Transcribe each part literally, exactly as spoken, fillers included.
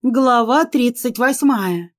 Глава тридцать восьмая.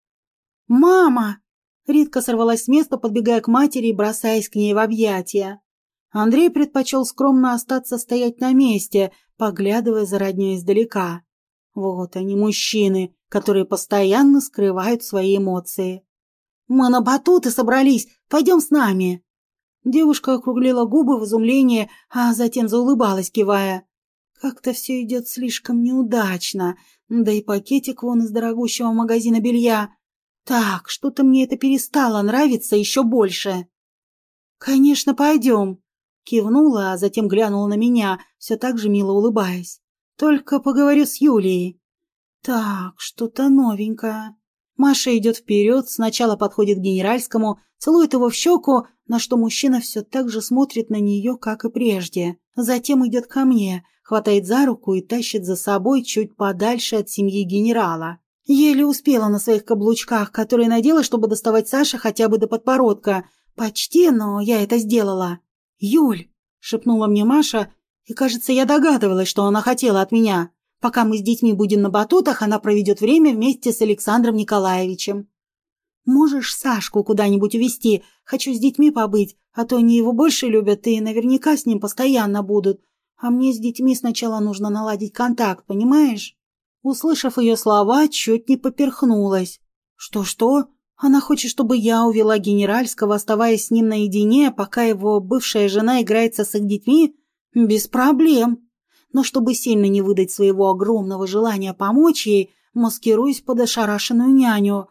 «Мама!» Ритка сорвалась с места, подбегая к матери и бросаясь к ней в объятия. Андрей предпочел скромно остаться стоять на месте, поглядывая за роднёй издалека. Вот они, мужчины, которые постоянно скрывают свои эмоции. «Мы на батуты собрались, пойдем с нами!» Девушка округлила губы в изумлении, а затем заулыбалась, кивая. «Как-то все идет слишком неудачно, да и пакетик вон из дорогущего магазина белья. Так, что-то мне это перестало нравиться еще больше». «Конечно, пойдем», — кивнула, а затем глянула на меня, все так же мило улыбаясь. «Только поговорю с Юлией». «Так, что-то новенькое». Маша идет вперед, сначала подходит к генеральскому, целует его в щеку, на что мужчина все так же смотрит на нее, как и прежде. Затем идет ко мне, хватает за руку и тащит за собой чуть подальше от семьи генерала. Еле успела на своих каблучках, которые надела, чтобы доставать Саше хотя бы до подбородка. Почти, но я это сделала. «Юль», — шепнула мне Маша, и, кажется, я догадывалась, что она хотела от меня. Пока мы с детьми будем на батутах, она проведет время вместе с Александром Николаевичем. «Можешь Сашку куда-нибудь увезти? Хочу с детьми побыть, а то они его больше любят и наверняка с ним постоянно будут. А мне с детьми сначала нужно наладить контакт, понимаешь?» Услышав ее слова, чуть не поперхнулась. «Что-что? Она хочет, чтобы я увела генеральского, оставаясь с ним наедине, пока его бывшая жена играется с их детьми? Без проблем. Но чтобы сильно не выдать своего огромного желания помочь ей, маскируюсь под ошарашенную няню.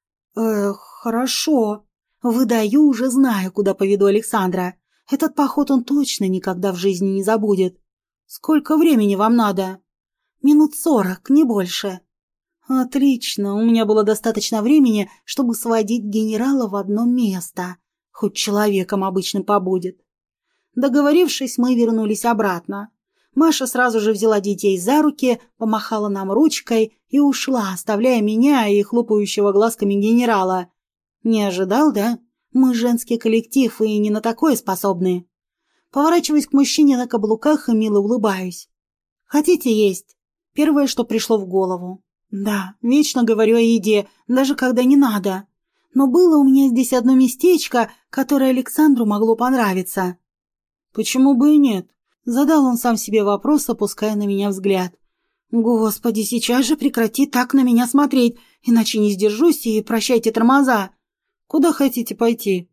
Эх, хорошо. Выдаю, уже знаю, куда поведу Александра. Этот поход он точно никогда в жизни не забудет. Сколько времени вам надо?» «Минут сорок, не больше». «Отлично, у меня было достаточно времени, чтобы сводить генерала в одно место. Хоть человеком обычным побудет». Договорившись, мы вернулись обратно. Маша сразу же взяла детей за руки, помахала нам ручкой и ушла, оставляя меня и хлопающего глазками генерала. «Не ожидал, да? Мы женский коллектив и не на такое способны». Поворачиваюсь к мужчине на каблуках и мило улыбаюсь. «Хотите есть?» Первое, что пришло в голову. Да, вечно говорю о еде, даже когда не надо. Но было у меня здесь одно местечко, которое Александру могло понравиться. «Почему бы и нет?» Задал он сам себе вопрос, опуская на меня взгляд. «Господи, сейчас же прекрати так на меня смотреть, иначе не сдержусь и прощайте тормоза. Куда хотите пойти?»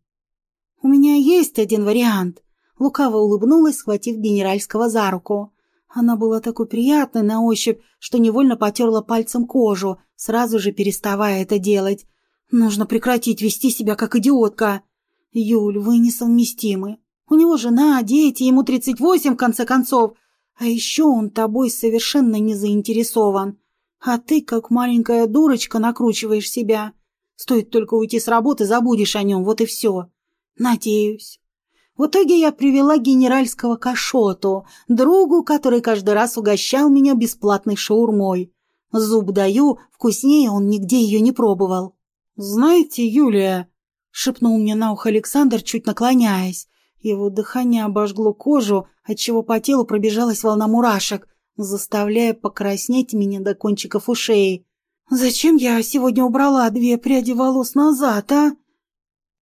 «У меня есть один вариант», — лукаво улыбнулась, схватив генеральского за руку. Она была такой приятной на ощупь, что невольно потерла пальцем кожу, сразу же переставая это делать. «Нужно прекратить вести себя как идиотка. Юль, вы несовместимы. У него жена, дети, ему тридцать восемь, в конце концов. А еще он тобой совершенно не заинтересован. А ты, как маленькая дурочка, накручиваешь себя. Стоит только уйти с работы, забудешь о нем, вот и все. Надеюсь». В итоге я привела генеральского к Ашоту, другу, который каждый раз угощал меня бесплатной шаурмой. Зуб даю, вкуснее он нигде ее не пробовал. «Знаете, Юлия», — шепнул мне на ухо Александр, чуть наклоняясь. Его дыхание обожгло кожу, отчего по телу пробежалась волна мурашек, заставляя покраснеть меня до кончиков ушей. «Зачем я сегодня убрала две пряди волос назад, а?»